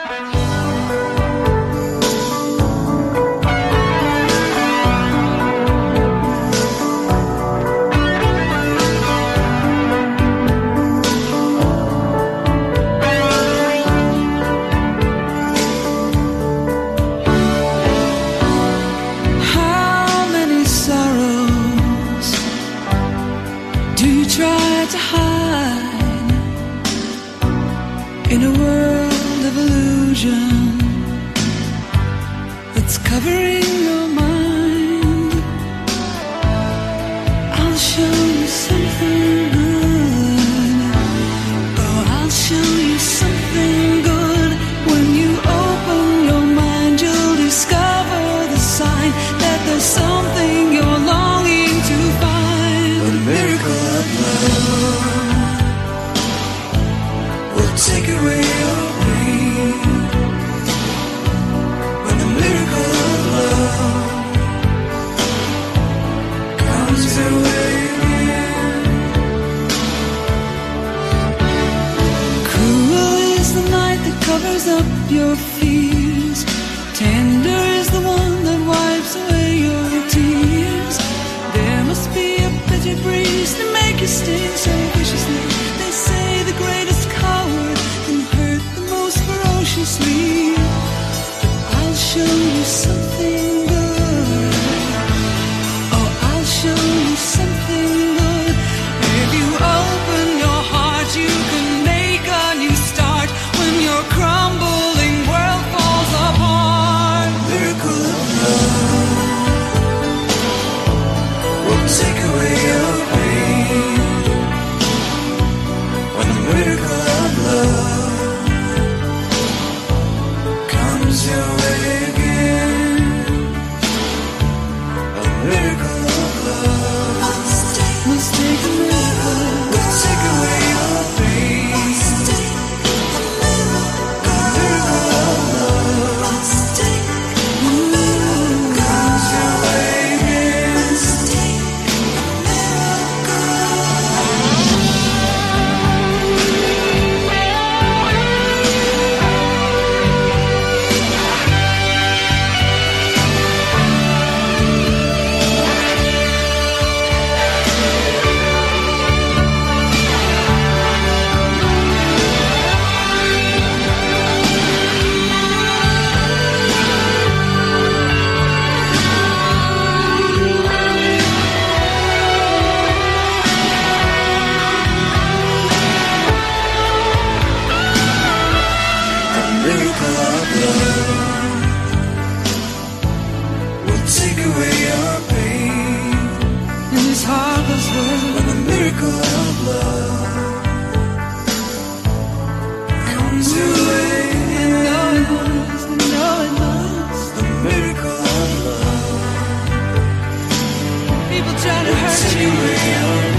In a world of illusion that's covering your mind, I'll show you something good. Oh, I'll show you something good. When you open your mind, you'll discover the sign that there's something you're longing to find. A miracle of love take away your pain. When the miracle of love comes your way again. Cruel is the night that covers up your fears. Tender is the one that wipes away your tears. There must be a bitter breeze to make you sting so viciously. They say the greatest coward can hurt the most ferociously. I'll show you something good. Oh, I'll show you something good. If you open your heart, you can make a new start. When your crumbling world falls apart, miracle of love will take away your pain. When the miracle of love comes your way again. A miracle of love must take a miracle, will take away your pain. A miracle of love must take a miracle, comes your way again. Must take a miracle of love will take away your pain. in this heartless world, When the miracle of love comes your way, you know it must, you know it must. the miracle of love People try to will hurt take you. away your